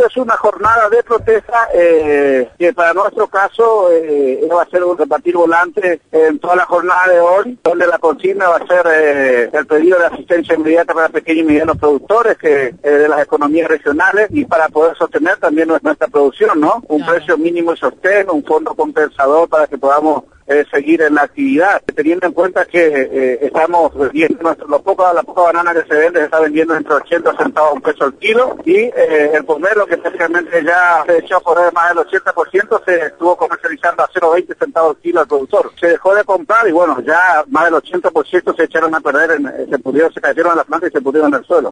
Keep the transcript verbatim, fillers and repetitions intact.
Esto es una jornada de protesta eh, que para nuestro caso eh, va a ser un repartir volantes en toda la jornada de hoy, donde la consigna va a ser eh, el pedido de asistencia inmediata para pequeños y medianos productores que eh, de las economías regionales y para poder sostener también nuestra producción, ¿no? Un claro. precio mínimo de sostén, un fondo compensador para que podamos Eh, seguir en la actividad, teniendo en cuenta que eh, estamos vendiendo nuestro, lo poco, la poca banana que se vende se está vendiendo entre ochenta centavos a un peso el kilo y eh, el pomelo que prácticamente ya se echó a correr más del ochenta por ciento se estuvo comercializando a cero coma veinte centavos el kilo al productor. Se dejó de comprar y bueno, ya más del ochenta por ciento se echaron a perder, en, se pudieron, se cayeron a la planta y se pudieron en el suelo.